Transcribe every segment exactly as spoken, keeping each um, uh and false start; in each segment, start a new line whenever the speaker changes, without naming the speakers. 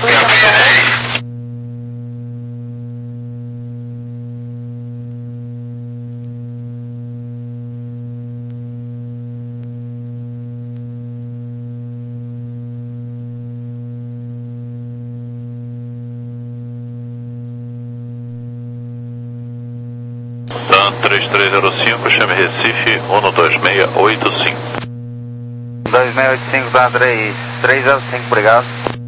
três três zero cinco, chame Recife, um dois seis oito cinco.
dois seis oito cinco, tá, três três zero cinco, obrigado.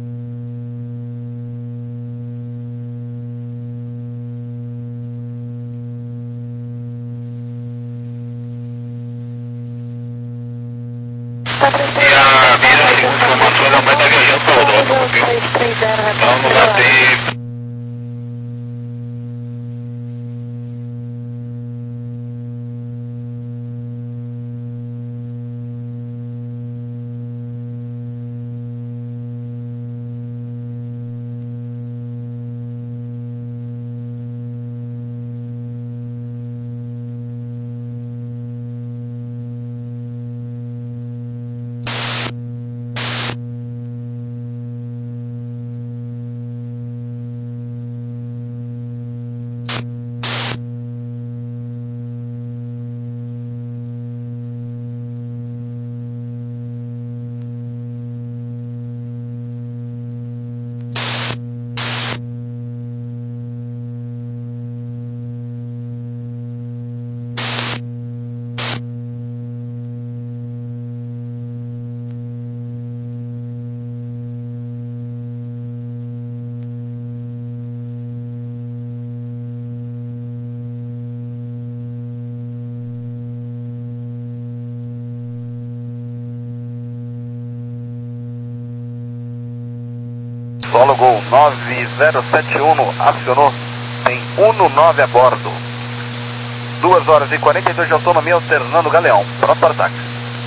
E a minha segunda informação, ela vai estar viajando para o Rodolfo, ok? Então não vai ter...
Solo Gol nove zero sete um, acionou, tem um nove a bordo. duas horas e quarenta e dois de autonomia, alternando Galeão, pronto para ataque.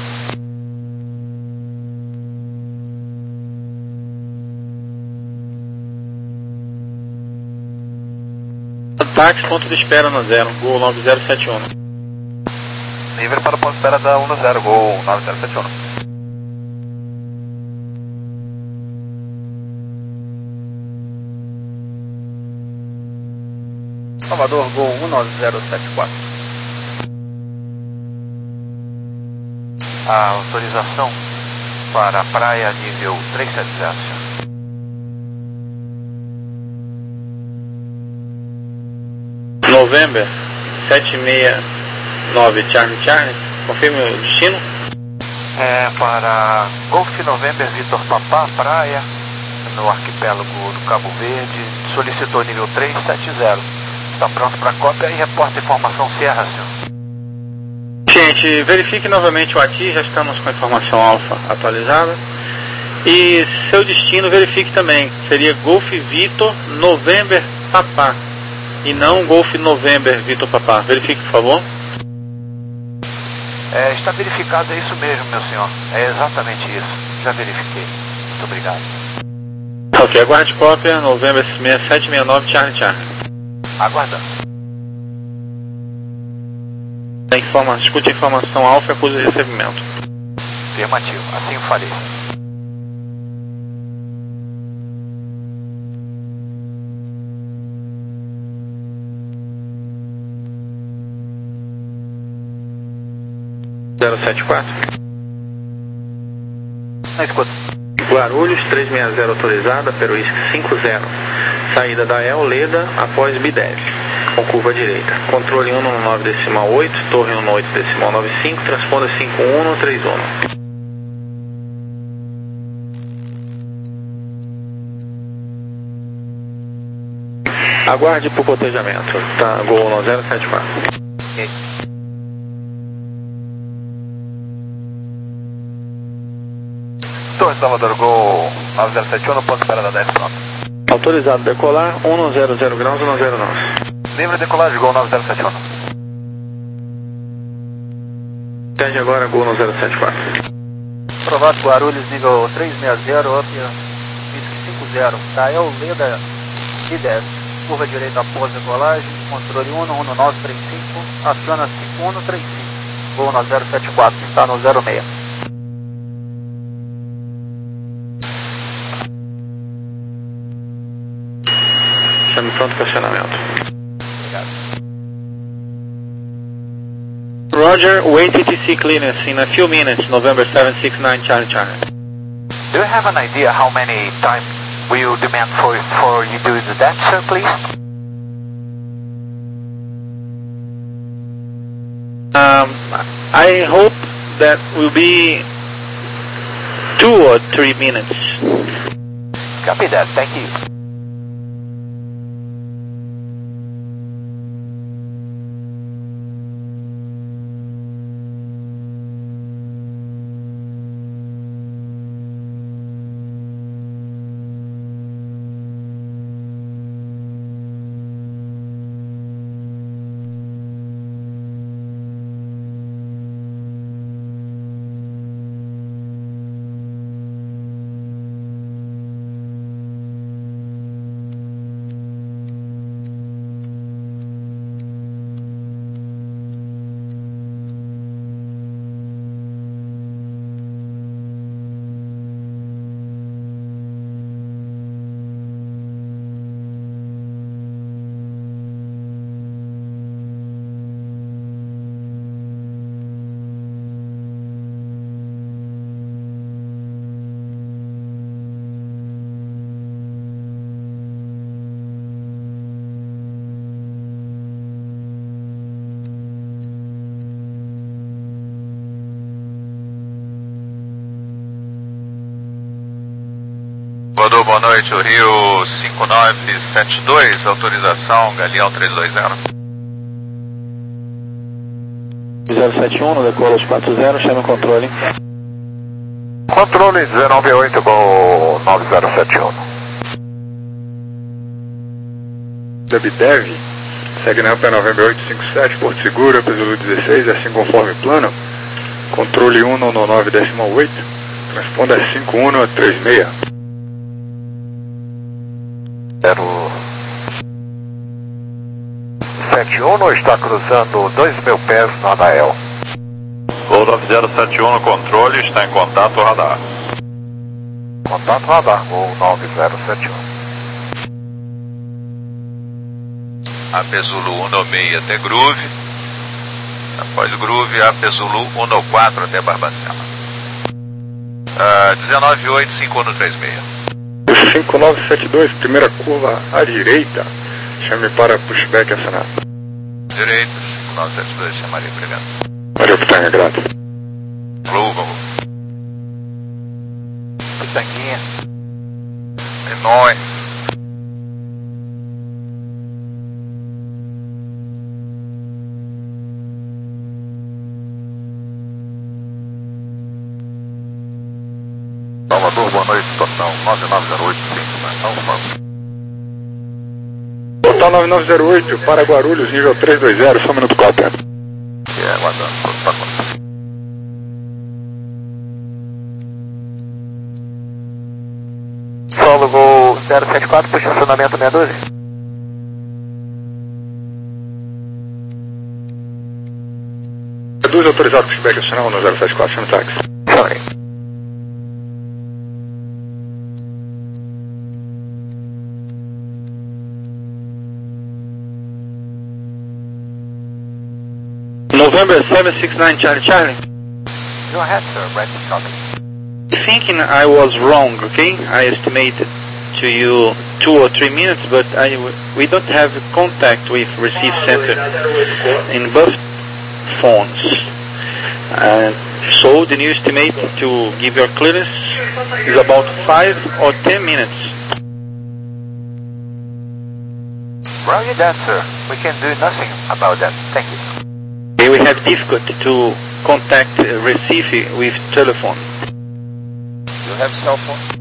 Táxi, ponto de espera no zero, Gol nove zero sete um.
Livre para o ponto de espera da um no zero, Gol nove zero sete um. Salvador, Gol um nove zero sete quatro. A autorização para a praia nível três sete zero.
November sete seis nove Charlie Charlie, confirme o destino.
É para Golf November Vitor Papá, praia, no arquipélago do Cabo Verde, solicitou nível três sete zero. Está pronto para cópia e reporta informação Sierra, senhor.
Gente, verifique novamente o A T I, já estamos com a informação alfa atualizada. E seu destino verifique também, seria Golf Vitor November Papá, e não Golf November Vitor Papá. Verifique, por favor.
É, está verificado, é isso mesmo, meu senhor. É exatamente isso. Já verifiquei. Muito obrigado.
Ok, aguarde cópia, November seis sete seis nove Charlie Charlie.
Aguardando.
Informa, escute a informação alfa e acuse o recebimento.
Afirmativo, assim o farei.
zero sete quatro.
Na escuta.
Guarulhos três seis zero autorizada, Peruísque cinco zero. Saída da El Leda após B dez. Com curva direita. Controle um no nove decimal oito, torre um no oito decimal nove cinco, transponda cinco um no três um. Aguarde por cotejamento. Tá, Gol no zero sete quatro.
Ok. Torre Salvador, Gol nove zero sete um, no ponto de espera da dez, pronto.
Autorizado decolar, um no zero zero graus, um no zero nove.
Livre decolagem, Gol nove zero sete um.
Tende agora, Gol no zero sete quatro.
Aprovado, Guarulhos, nível três seis zero, up cinco zero. Da El Leda I dez. Curva direita após decolagem, controle um no um nove três cinco, aciona cinco um no três cinco. Gol no zero sete quatro, está no zero seis.
pronto para acionamento.
Obrigado.
Roger, wait A T C clearance in a few minutes, November seven six nine Charlie Charlie.
Do you have an idea how many times will you demand for, for you do that, sir, please?
Um, I hope that will be two or three minutes.
Copy that, thank you.
Voador, boa noite, o Rio cinco nove sete dois, autorização, Galeão três dois zero.
zero sete um, no decolos quatro zero, chame o controle.
Controle dezenove oito, Gol nove zero sete um.
Debdev, segue na rampa November oito cinco sete, Porto Seguro, Pesulu dezesseis, assim conforme plano. Controle um no nove decimal oito, responda a cinco um no três seis.
zero sete um está cruzando dois mil pés no Anael.
Gol nove zero sete um no controle, está em contato radar.
Contato radar, Gol nove zero sete um.
A Pesulu um no seis até Groove. Após Groove, a Pesulu um no quatro até Barbacena. Uh, dezenove oito, cinco um no três seis.
cinco nove sete dois, primeira curva à direita, chame para pushback acionado.
Direita, cinco nove sete dois, chamaria, obrigado.
Maria Pitanga, grato.
Blue, vamos.
Pitanguinha.
É nóis.
Salvador, boa noite, situação nove nove zero oito, cinco, né? Alfa.
Total nove nove zero oito, para Guarulhos, nível três dois zero, só um minuto quatro.
Que é, aguardando, tá acontecendo. Solo, Gol zero sete quatro, puxa acionamento meia dúzia.
Reduz autorizado pushback acional no zero sete quatro, chame táxi.
Sorry.
November seven six nine Charlie Charlie.
Go ahead, sir, ready to copy.
Thinking I was wrong, okay? I estimated to you two or three minutes, but I, we don't have contact with receive center in both phones. Uh, so the new estimate to give your clearance is about five or ten minutes.
Roger that, sir. We can do nothing about that. Thank you.
We have difficulty to contact uh, Recife with telephone.
You have cell phone?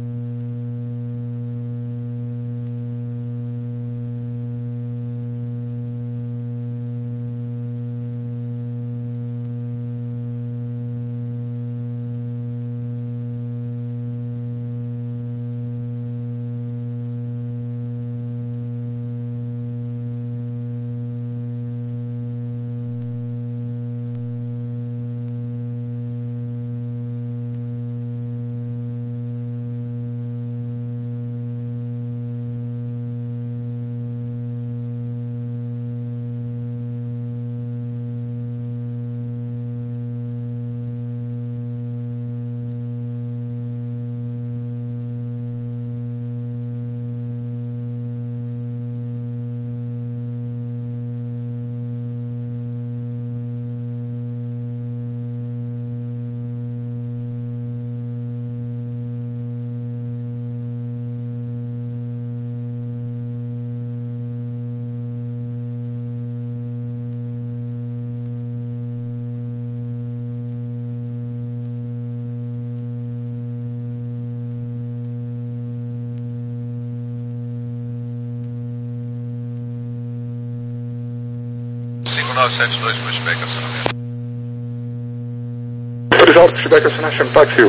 cinco nove sete dois, pushback, acionamento.
Autorizado, pushback, acionamento, táxi.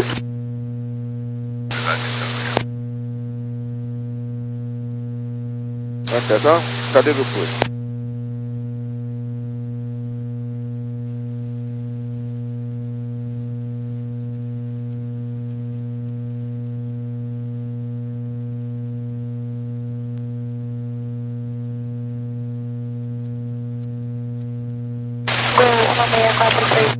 Vai pegar? Cadê meu push?
seis quatro três.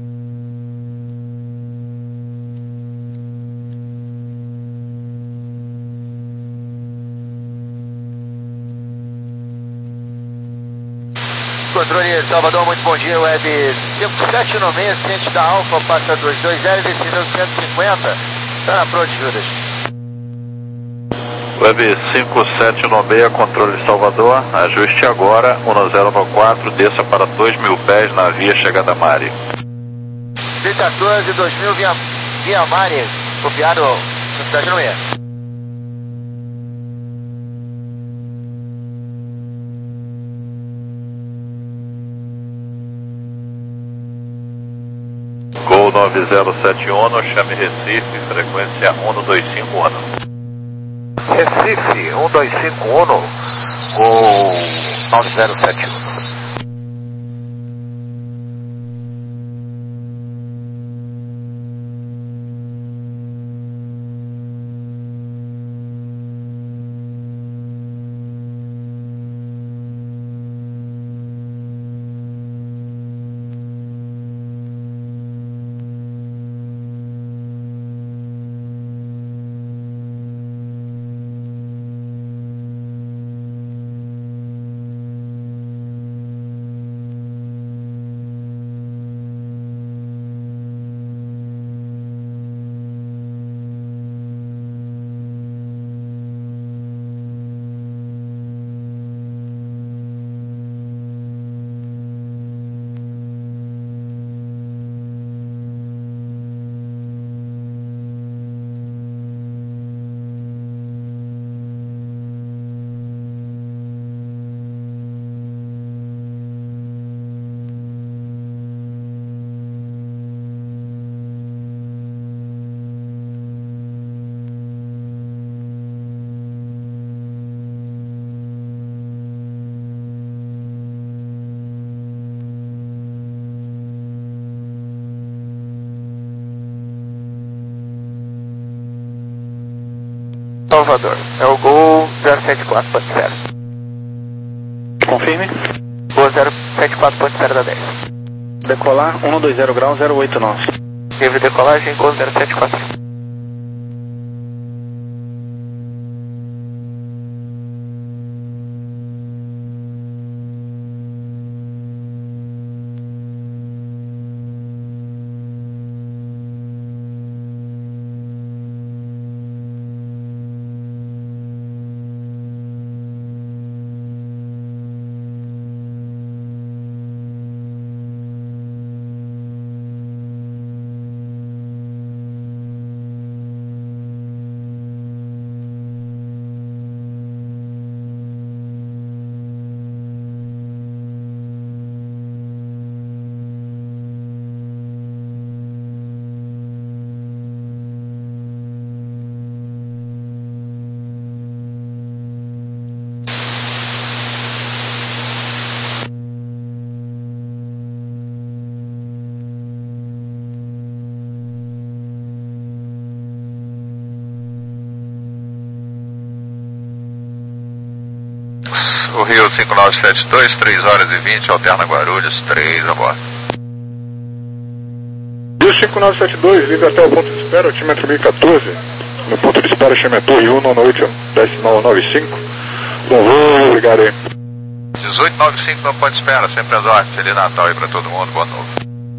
Controle Salvador, muito bom dia, Web cinco sete nove seis, ciente da Alfa, passa dois dois zero, desceu cento e cinquenta, está na pronto, Judas.
Web cinco sete nove seis, controle Salvador, ajuste agora, um zero nove quatro, desça para dois mil pés na via chegada Mari.
trinta e quatorze, dois mil, via, via Mari, copiado cinco sete nove seis.
Gol nove zero sete Uno, chame Recife, frequência um dois cinco Uno.
Recife, um dois cinco Uno, Gol nove zero sete Uno. Salvador, é o Gol zero sete quatro ponto zero.
Confirme.
Gol zero sete quatro ponto zero da dez.
Decolar, um dois zero grau, zero oito nove.
Livre decolagem, Gol zero sete quatro.
O Rio cinco nove sete dois, três horas e vinte, alterna Guarulhos, três a bordo.
Rio cinco nove sete dois, liga até o ponto de espera, altímetro mil e quatorze. No ponto de espera, chame a torre um, na última, decimal nove cinco. Bom voo, obrigado aí.
dezoito noventa e cinco no ponto de espera, sempre as ordens. Feliz Natal aí pra todo mundo, bom novo.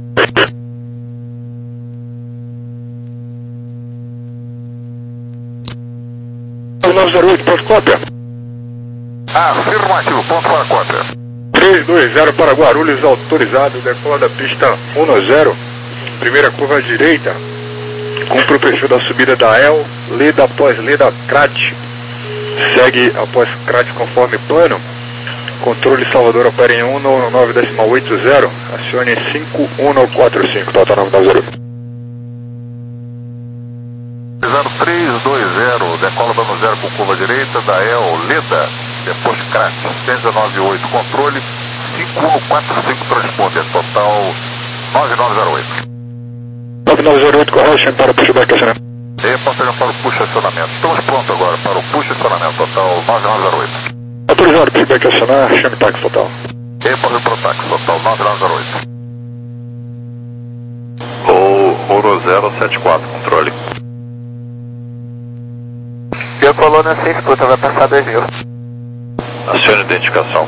nove zero oito, ponto cópia.
Afirmativo, ponto para cópia.
três dois zero para Guarulhos, autorizado, decola da pista um zero, primeira curva à direita, cumpre o perfil da subida da E L, leda após leda C R A T, segue após C R A T conforme plano, Controle Salvador opera em um um nove decimal oito zero, acione cinco um quatro cinco, Total nove nove zero.
zero três dois zero, decola dando zero com curva direita, da E L Leda, depois Crack, seis nove oito, controle cinco um quatro cinco, transponder, total nove nove zero oito.
nove nove zero oito, correction para pushback acionamento.
E passagem para o push acionamento. Estamos prontos agora para o push acionamento, total nove nove zero oito.
Autorizado, pushback acionar, chame táxi total.
E passagem para o táxi, total nove nove zero oito. Ou Ouro zero sete quatro, controle.
Viu, coluna, sem escuta, vai passar dois mil.
Acione identificação.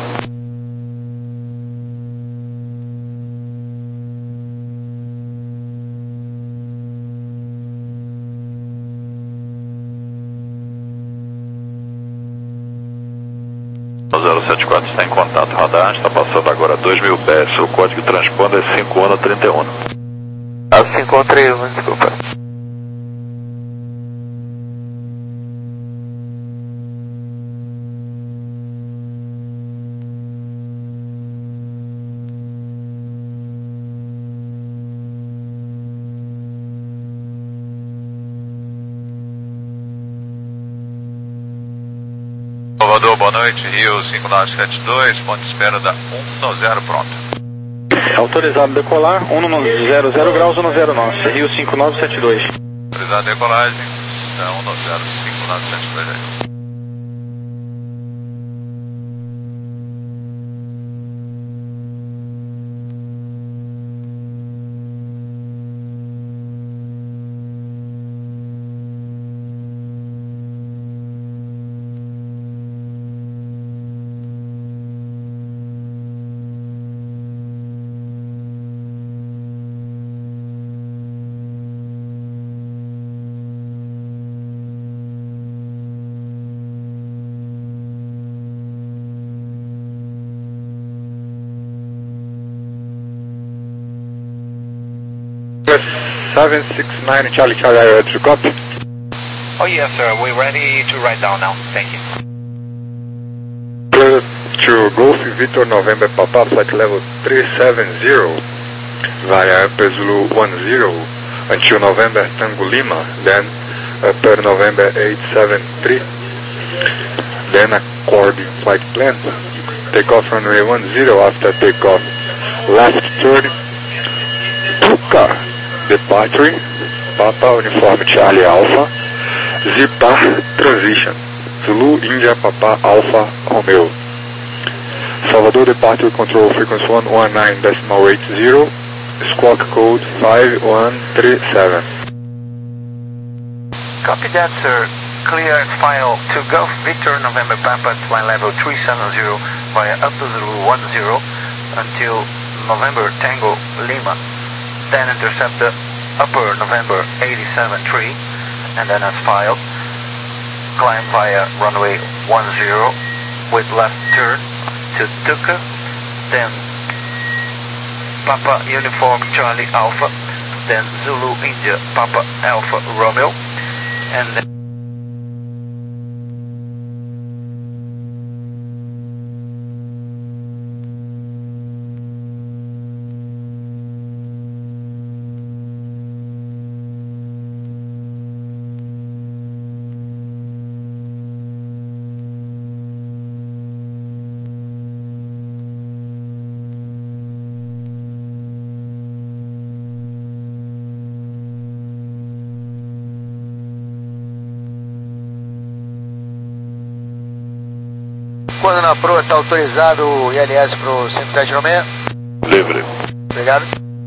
zero sete quatro está em contato, radar, está passando agora dois mil pés, o código de transponder é cinco um trinta e um.
Ah, cinco um três um, desculpa.
Salvador, boa noite, Rio cinco nove sete dois, ponto de espera da um um zero, pronto.
Autorizado decolar, um zero zero graus, um zero nove, Rio cinco nove sete dois.
Autorizado decolagem, da um zero cinco nove sete dois aí.
seven six nine Charlie Charlie, are you ready to copy?
Oh yes sir, we're ready to write down now, thank you.
Clear to Golf Victor November Papa, flight level three seven zero, via Upper Zulu one zero, until November Tango Lima, then Upper November eight seven three, then according flight plan, take off runway one zero, after takeoff, left turn, Tuca, departure, Papa Uniform Charlie Alpha, Zipar Transition, Zulu India Papa Alpha Romeo. Salvador departure control frequency one one nine decimal eight zero, squawk code five one three seven.
Copy that sir, clear and file to Golf Victor November Papa flight level three seven zero via Upper Zulu one zero until November Tango Lima. Then intercept the Upper November eighty-seven three, and then as filed, climb via runway one zero with left turn to Tuca, then Papa Uniform Charlie Alpha, then Zulu India Papa Alpha Romeo, and then quando na proa está autorizado o I L S para o cinco sete nove seis?
Livre.
Obrigado.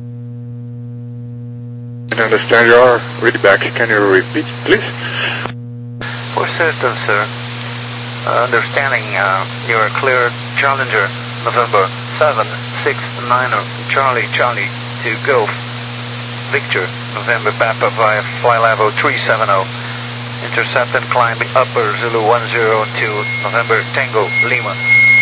I understand your readback, can you repeat please?
For certain, sir. Uh, understanding uh, you're cleared Challenger November seven six nine Charlie Charlie to Golf Victor November Papa via flight level three seven zero. Intercept and climb Upper Zulu one zero to November Tango Lima.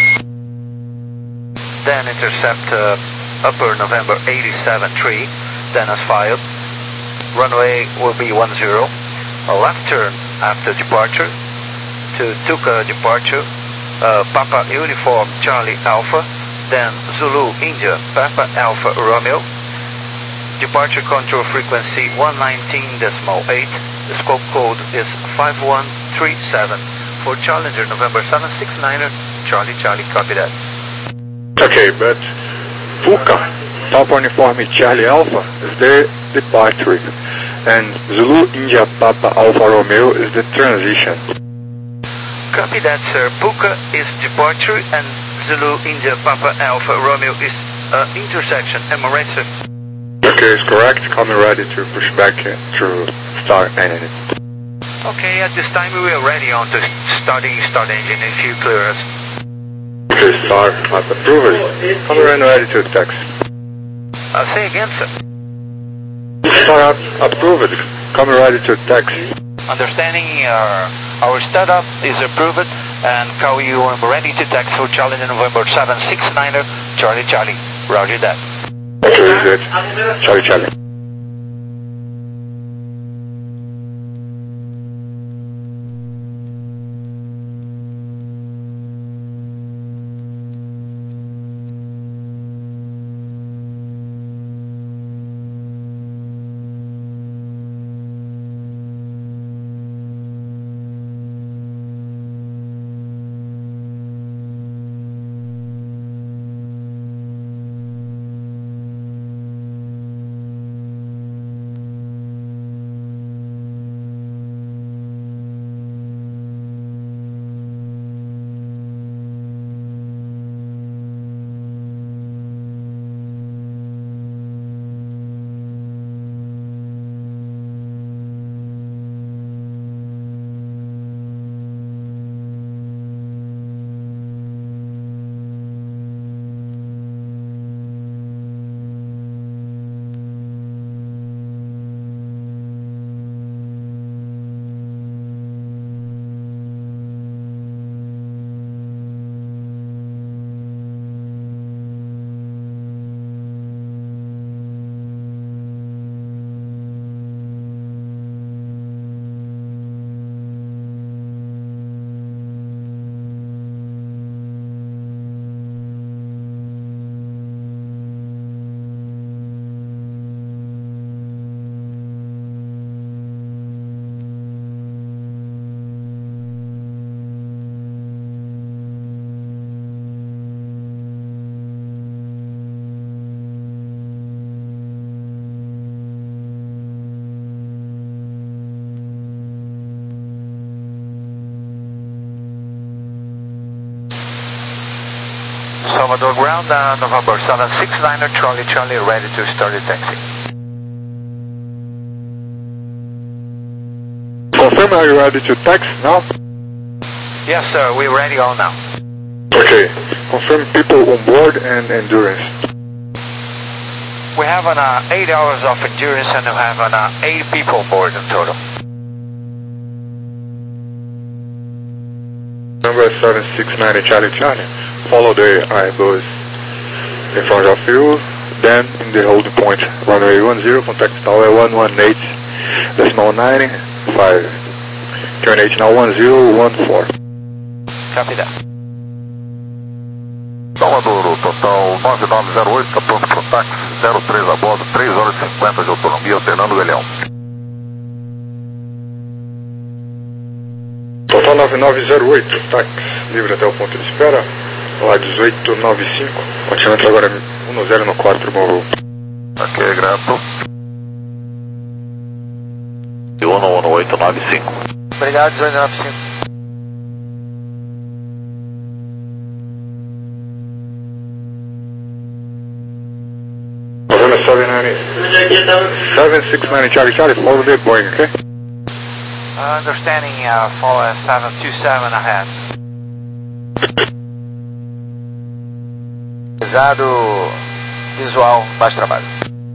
Then intercept uh, Upper November eighty-seven three, then as filed. Runway will be one zero. A left turn after departure to Tuca departure, uh, Papa Uniform Charlie Alpha, then Zulu India Papa Alpha Romeo. Departure control frequency one nineteen point eight. The scope code is five one three seven. For Challenger November seven six niner, Charlie Charlie, copy that.
Okay, but Puka, Papa Uniform Charlie Alpha is the departure, and Zulu India Papa Alpha Romeo is the transition.
Copy that, sir. Puka is departure and Zulu India Papa Alpha Romeo is uh, intersection. Am I right, sir?
Okay, it's correct. Coming ready to push back to start engine.
Okay, at this time we are ready on to starting start engine if you clear us.
Okay, start at approval. Coming ready to taxi.
Uh, say again, sir.
Start approval. Coming ready to taxi.
Understanding uh, our startup is approved and call you when ready to taxi for Challenger November seven six niner, Charlie Charlie. Roger that.
Okay, is it? Charlie Charlie.
Salvador ground, uh, November seven six niner, Charlie Charlie, ready to start the taxi.
Confirm, are you ready to taxi now?
Yes, sir, we're ready all now.
Okay, confirm people on board and endurance.
We have an uh, eight hours of endurance and we have an uh, eight people on board in total.
Number seven six nine Charlie Charlie. Follow the Airbus in front of you, then in the holding point, runway one zero, contact tower one one eight, decimal nine, five. Turn H now one zero one four.
Copy that.
Salvador, total nove nove zero oito, está pronto para o táxi, zero três a bordo, três horas e cinquenta de autonomia, alternando o Galeão.
Total nove nove zero oito, táxi livre até o ponto de espera. Lá dezoito noventa e cinco, continuando agora um zero no quatro, bom voo.
Ok, grato. E um um oito nove cinco.
Obrigado, dezoito noventa e cinco.
November seven six nine Charlie Charlie, follow the Boeing, okay?
Uh, understanding, uh, follow seven two seven ahead. Pesado, visual, baixo trabalho.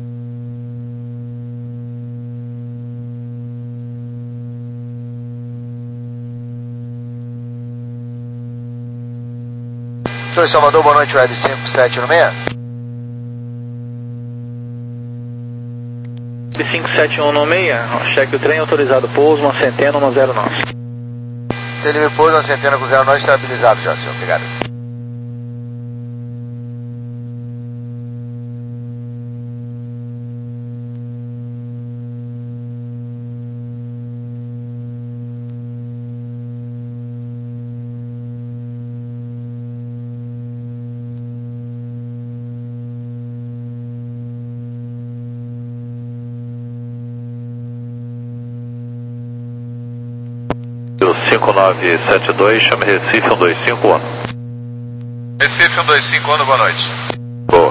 Oi, Salvador, boa noite, Red cinco sete um seis.
cinco sete um um seis, cheque o trem, autorizado pouso, uma centena, uma zero nove.
Se ele me pôs uma centena com zero nove estabilizado já, senhor. Obrigado.
cinco nove sete dois, chame Recife um dois cinco um.
Recife um dois cinco um, boa noite.
Boa.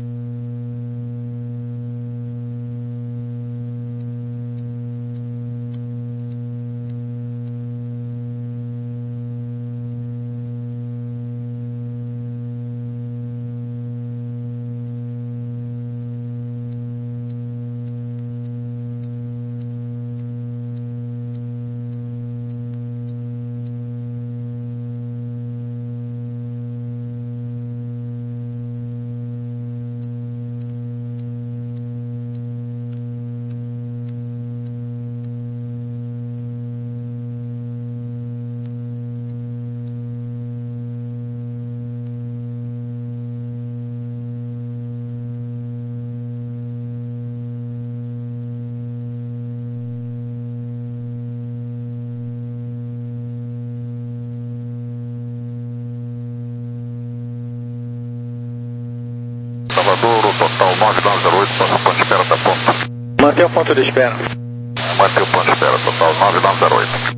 Salvador, o total nove nove zero oito, passa o ponto de espera da ponta.
Manter o ponto de espera.
Manter o ponto de espera, total nove nove zero oito.